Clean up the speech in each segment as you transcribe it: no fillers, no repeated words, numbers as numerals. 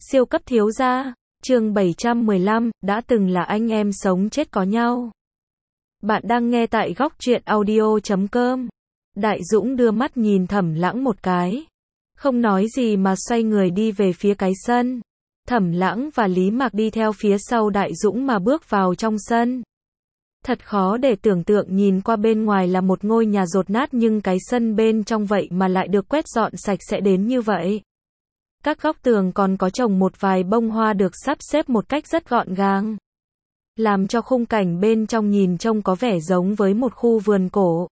Siêu cấp thiếu gia, chương 715, đã từng là anh em sống chết có nhau. Bạn đang nghe tại góc truyện audio.com. Đại Dũng đưa mắt nhìn Thẩm Lãng một cái. Không nói gì mà xoay người đi về phía cái sân. Thẩm Lãng và Lý Mạc đi theo phía sau Đại Dũng mà bước vào trong sân. Thật khó để tưởng tượng nhìn qua bên ngoài là một ngôi nhà dột nát nhưng cái sân bên trong vậy mà lại được quét dọn sạch sẽ đến như vậy. Các góc tường còn có trồng một vài bông hoa được sắp xếp một cách rất gọn gàng, làm cho khung cảnh bên trong nhìn trông có vẻ giống với một khu vườn cổ.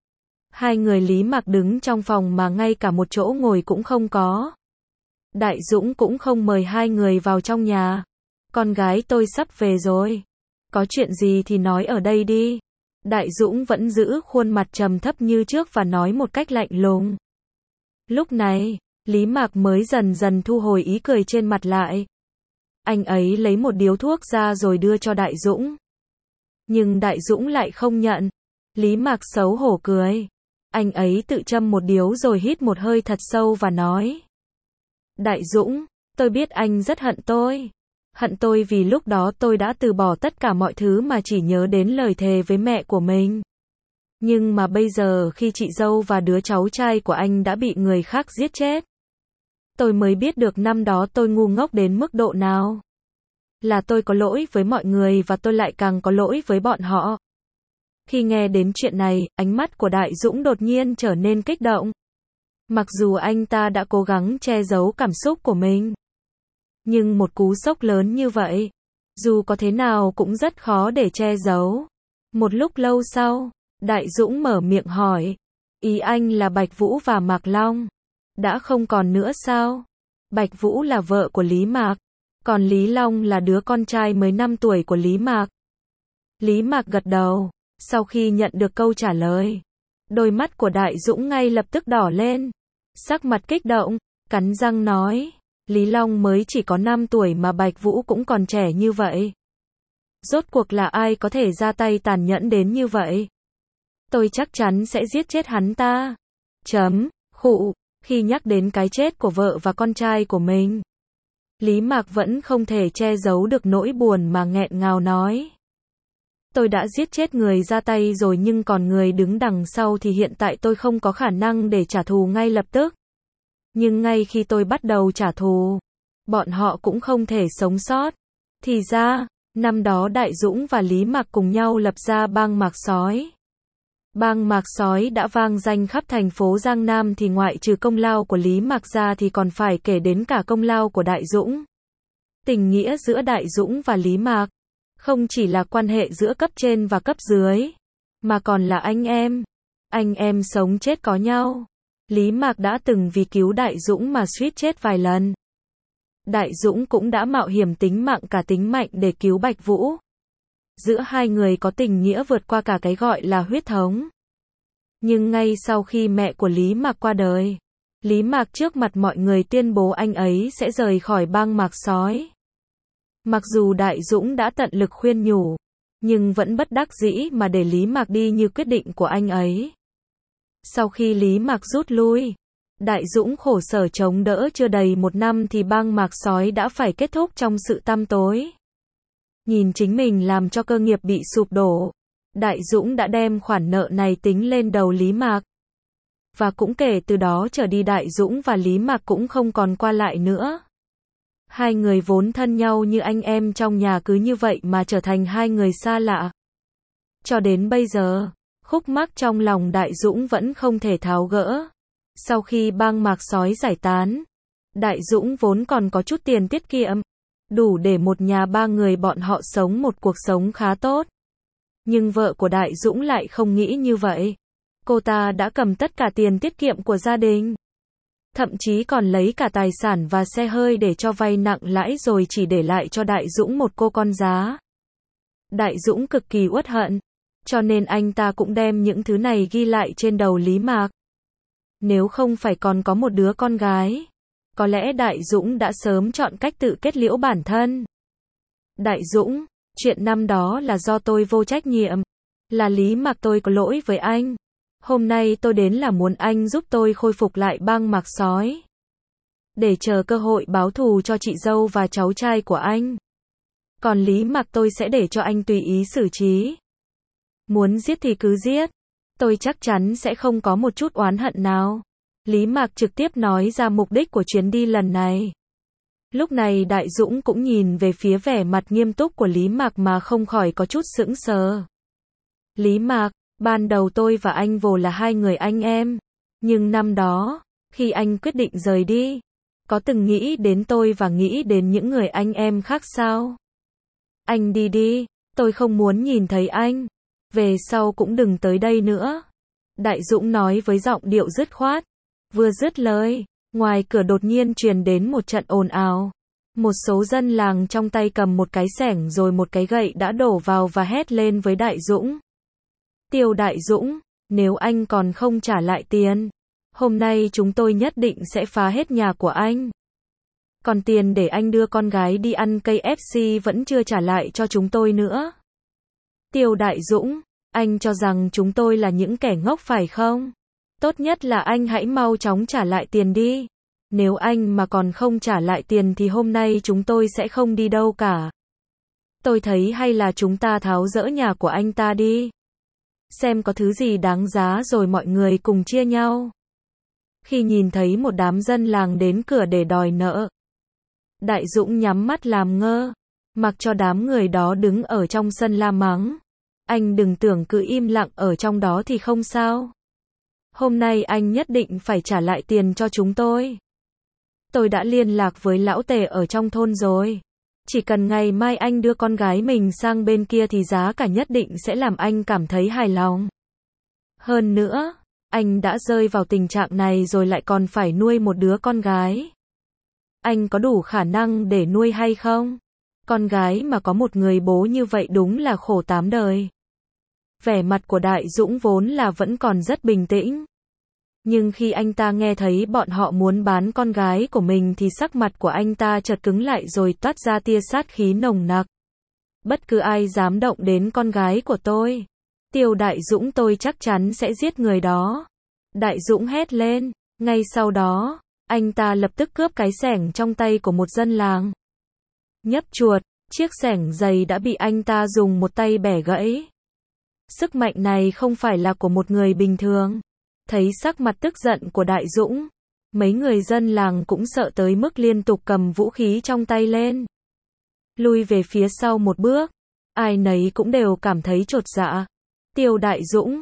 Hai người Lý Mạc đứng trong phòng mà ngay cả một chỗ ngồi cũng không có. Đại Dũng cũng không mời hai người vào trong nhà. Con gái tôi sắp về rồi. Có chuyện gì thì nói ở đây đi. Đại Dũng vẫn giữ khuôn mặt trầm thấp như trước và nói một cách lạnh lùng. Lúc này, Lý Mạc mới dần dần thu hồi ý cười trên mặt lại. Anh ấy lấy một điếu thuốc ra rồi đưa cho Đại Dũng. Nhưng Đại Dũng lại không nhận. Lý Mạc xấu hổ cười. Anh ấy tự châm một điếu rồi hít một hơi thật sâu và nói. Đại Dũng, tôi biết anh rất hận tôi. Hận tôi vì lúc đó tôi đã từ bỏ tất cả mọi thứ mà chỉ nhớ đến lời thề với mẹ của mình. Nhưng mà bây giờ khi chị dâu và đứa cháu trai của anh đã bị người khác giết chết, tôi mới biết được năm đó tôi ngu ngốc đến mức độ nào. Là tôi có lỗi với mọi người và tôi lại càng có lỗi với bọn họ. Khi nghe đến chuyện này, ánh mắt của Đại Dũng đột nhiên trở nên kích động. Mặc dù anh ta đã cố gắng che giấu cảm xúc của mình, nhưng một cú sốc lớn như vậy, dù có thế nào cũng rất khó để che giấu. Một lúc lâu sau, Đại Dũng mở miệng hỏi, ý anh là Bạch Vũ và Mạc Long đã không còn nữa sao? Bạch Vũ là vợ của Lý Mạc, còn Lý Long là đứa con trai mới 5 tuổi của Lý Mạc. Lý Mạc gật đầu, sau khi nhận được câu trả lời, đôi mắt của Đại Dũng ngay lập tức đỏ lên, sắc mặt kích động, cắn răng nói, Lý Long mới chỉ có 5 tuổi mà Bạch Vũ cũng còn trẻ như vậy. Rốt cuộc là ai có thể ra tay tàn nhẫn đến như vậy? Tôi chắc chắn sẽ giết chết hắn ta. Khụ, khi nhắc đến cái chết của vợ và con trai của mình, Lý Mạc vẫn không thể che giấu được nỗi buồn mà nghẹn ngào nói. Tôi đã giết chết người ra tay rồi nhưng còn người đứng đằng sau thì hiện tại tôi không có khả năng để trả thù ngay lập tức. Nhưng ngay khi tôi bắt đầu trả thù, bọn họ cũng không thể sống sót. Thì ra, năm đó Đại Dũng và Lý Mạc cùng nhau lập ra bang Mạc Sói. Bang Mạc Sói đã vang danh khắp thành phố Giang Nam thì ngoại trừ công lao của Lý Mạc ra thì còn phải kể đến cả công lao của Đại Dũng. Tình nghĩa giữa Đại Dũng và Lý Mạc không chỉ là quan hệ giữa cấp trên và cấp dưới, mà còn là anh em. Anh em sống chết có nhau. Lý Mạc đã từng vì cứu Đại Dũng mà suýt chết vài lần. Đại Dũng cũng đã mạo hiểm tính mạng cả tính mạnh để cứu Bạch Vũ. Giữa hai người có tình nghĩa vượt qua cả cái gọi là huyết thống. Nhưng ngay sau khi mẹ của Lý Mạc qua đời, Lý Mạc trước mặt mọi người tuyên bố anh ấy sẽ rời khỏi bang Mạc Sói. Mặc dù Đại Dũng đã tận lực khuyên nhủ, nhưng vẫn bất đắc dĩ mà để Lý Mạc đi như quyết định của anh ấy. Sau khi Lý Mạc rút lui, Đại Dũng khổ sở chống đỡ chưa đầy 1 năm thì bang Mạc Sói đã phải kết thúc trong sự tăm tối. Nhìn chính mình làm cho cơ nghiệp bị sụp đổ, Đại Dũng đã đem khoản nợ này tính lên đầu Lý Mạc. Và cũng kể từ đó trở đi Đại Dũng và Lý Mạc cũng không còn qua lại nữa. Hai người vốn thân nhau như anh em trong nhà cứ như vậy mà trở thành hai người xa lạ. Cho đến bây giờ, khúc mắc trong lòng Đại Dũng vẫn không thể tháo gỡ. Sau khi bang Mạc Sói giải tán, Đại Dũng vốn còn có chút tiền tiết kiệm, đủ để một nhà 3 người bọn họ sống một cuộc sống khá tốt. Nhưng vợ của Đại Dũng lại không nghĩ như vậy. Cô ta đã cầm tất cả tiền tiết kiệm của gia đình, thậm chí còn lấy cả tài sản và xe hơi để cho vay nặng lãi rồi chỉ để lại cho Đại Dũng một cô con giá. Đại Dũng cực kỳ uất hận, cho nên anh ta cũng đem những thứ này ghi lại trên đầu Lý Mạc. Nếu không phải còn có một đứa con gái, có lẽ Đại Dũng đã sớm chọn cách tự kết liễu bản thân. Đại Dũng, chuyện năm đó là do tôi vô trách nhiệm, là Lý Mạc tôi có lỗi với anh. Hôm nay tôi đến là muốn anh giúp tôi khôi phục lại bang Mạc Sói. để chờ cơ hội báo thù cho chị dâu và cháu trai của anh. Còn Lý Mạc tôi sẽ để cho anh tùy ý xử trí. Muốn giết thì cứ giết. Tôi chắc chắn sẽ không có một chút oán hận nào. Lý Mạc trực tiếp nói ra mục đích của chuyến đi lần này. Lúc này Đại Dũng cũng nhìn về phía vẻ mặt nghiêm túc của Lý Mạc mà không khỏi có chút sững sờ. Lý Mạc, ban đầu tôi và anh vốn là hai người anh em. Nhưng năm đó, khi anh quyết định rời đi, có từng nghĩ đến tôi và nghĩ đến những người anh em khác sao? Anh đi đi, tôi không muốn nhìn thấy anh. Về sau cũng đừng tới đây nữa. Đại Dũng nói với giọng điệu dứt khoát. Vừa dứt lời, ngoài cửa đột nhiên truyền đến một trận ồn ào. Một số dân làng trong tay cầm một cái xẻng rồi một cái gậy đã đổ vào và hét lên với Đại Dũng. Tiêu Đại Dũng, nếu anh còn không trả lại tiền, hôm nay chúng tôi nhất định sẽ phá hết nhà của anh. Còn tiền để anh đưa con gái đi ăn KFC vẫn chưa trả lại cho chúng tôi nữa. Tiêu Đại Dũng, anh cho rằng chúng tôi là những kẻ ngốc phải không? Tốt nhất là anh hãy mau chóng trả lại tiền đi. Nếu anh mà còn không trả lại tiền thì hôm nay chúng tôi sẽ không đi đâu cả. Tôi thấy hay là chúng ta tháo dỡ nhà của anh ta đi. Xem có thứ gì đáng giá rồi mọi người cùng chia nhau. Khi nhìn thấy một đám dân làng đến cửa để đòi nợ, Đại Dũng nhắm mắt làm ngơ, mặc cho đám người đó đứng ở trong sân la mắng. Anh đừng tưởng cứ im lặng ở trong đó thì không sao. Hôm nay anh nhất định phải trả lại tiền cho chúng tôi. Tôi đã liên lạc với lão Tề ở trong thôn rồi. Chỉ cần ngày mai anh đưa con gái mình sang bên kia thì giá cả nhất định sẽ làm anh cảm thấy hài lòng. Hơn nữa, anh đã rơi vào tình trạng này rồi lại còn phải nuôi một đứa con gái. Anh có đủ khả năng để nuôi hay không? Con gái mà có một người bố như vậy đúng là khổ tám đời. Vẻ mặt của Đại Dũng vốn là vẫn còn rất bình tĩnh. Nhưng khi anh ta nghe thấy bọn họ muốn bán con gái của mình thì sắc mặt của anh ta chợt cứng lại rồi toát ra tia sát khí nồng nặc. Bất cứ ai dám động đến con gái của tôi, Tiêu Đại Dũng tôi chắc chắn sẽ giết người đó. Đại Dũng hét lên, ngay sau đó, anh ta lập tức cướp cái xẻng trong tay của một dân làng. Nhấp chuột, chiếc xẻng dày đã bị anh ta dùng một tay bẻ gãy. Sức mạnh này không phải là của một người bình thường. Thấy sắc mặt tức giận của Đại Dũng, mấy người dân làng cũng sợ tới mức liên tục cầm vũ khí trong tay lên. Lui về phía sau một bước, ai nấy cũng đều cảm thấy chột dạ. Tiêu Đại Dũng,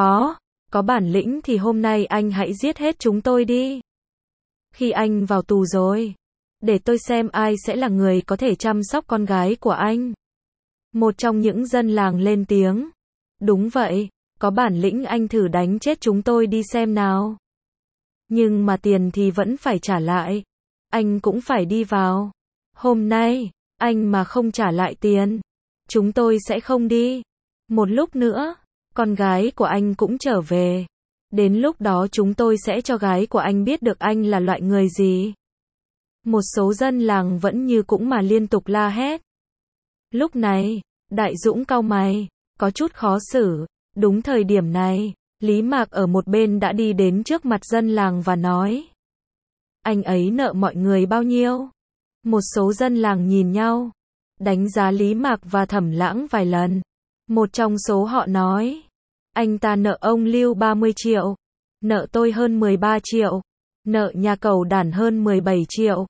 có bản lĩnh thì hôm nay anh hãy giết hết chúng tôi đi. Khi anh vào tù rồi, để tôi xem ai sẽ là người có thể chăm sóc con gái của anh. Một trong những dân làng lên tiếng. Đúng vậy, có bản lĩnh anh thử đánh chết chúng tôi đi xem nào. Nhưng mà tiền thì vẫn phải trả lại. Anh cũng phải đi vào. Hôm nay, anh mà không trả lại tiền, chúng tôi sẽ không đi. Một lúc nữa, con gái của anh cũng trở về. Đến lúc đó chúng tôi sẽ cho gái của anh biết được anh là loại người gì. Một số dân làng vẫn như cũng mà liên tục la hét. Lúc này, Đại Dũng cau mày, có chút khó xử. Đúng thời điểm này, Lý Mạc ở một bên đã đi đến trước mặt dân làng và nói. Anh ấy nợ mọi người bao nhiêu? Một số dân làng nhìn nhau, đánh giá Lý Mạc và Thẩm Lãng vài lần. Một trong số họ nói. Anh ta nợ ông Lưu 30 triệu. Nợ tôi hơn 13 triệu. Nợ nhà Cẩu Đản hơn 17 triệu.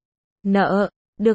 Được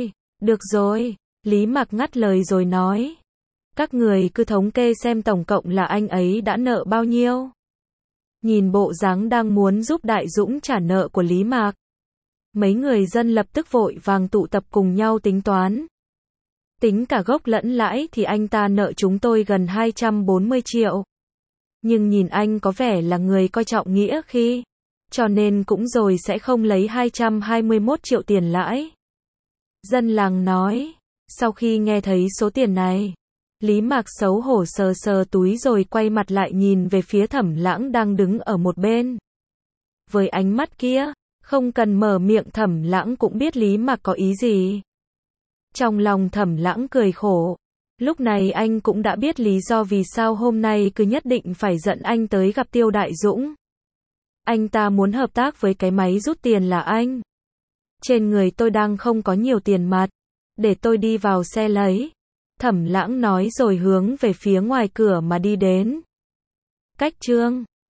rồi. Lý Mạc ngắt lời rồi nói. Các người cứ thống kê xem tổng cộng là anh ấy đã nợ bao nhiêu. Nhìn bộ dáng đang muốn giúp Đại Dũng trả nợ của Lý Mạc. Mấy người dân lập tức vội vàng tụ tập cùng nhau tính toán. Tính cả gốc lẫn lãi thì anh ta nợ chúng tôi gần 240 triệu. Nhưng nhìn anh có vẻ là người coi trọng nghĩa khí. Cho nên cũng rồi sẽ không lấy 221 triệu tiền lãi. Dân làng nói. Sau khi nghe thấy số tiền này, Lý Mạc xấu hổ sờ sờ túi rồi quay mặt lại nhìn về phía Thẩm Lãng đang đứng ở một bên. Với ánh mắt kia, không cần mở miệng Thẩm Lãng cũng biết Lý Mạc có ý gì. Trong lòng Thẩm Lãng cười khổ. Lúc này anh cũng đã biết lý do vì sao hôm nay cứ nhất định phải dẫn anh tới gặp Tiêu Đại Dũng. Anh ta muốn hợp tác với cái máy rút tiền là anh. Trên người tôi đang không có nhiều tiền mặt. Để tôi đi vào xe lấy. Thẩm Lãng nói rồi hướng về phía ngoài cửa mà đi đến. Cách Chương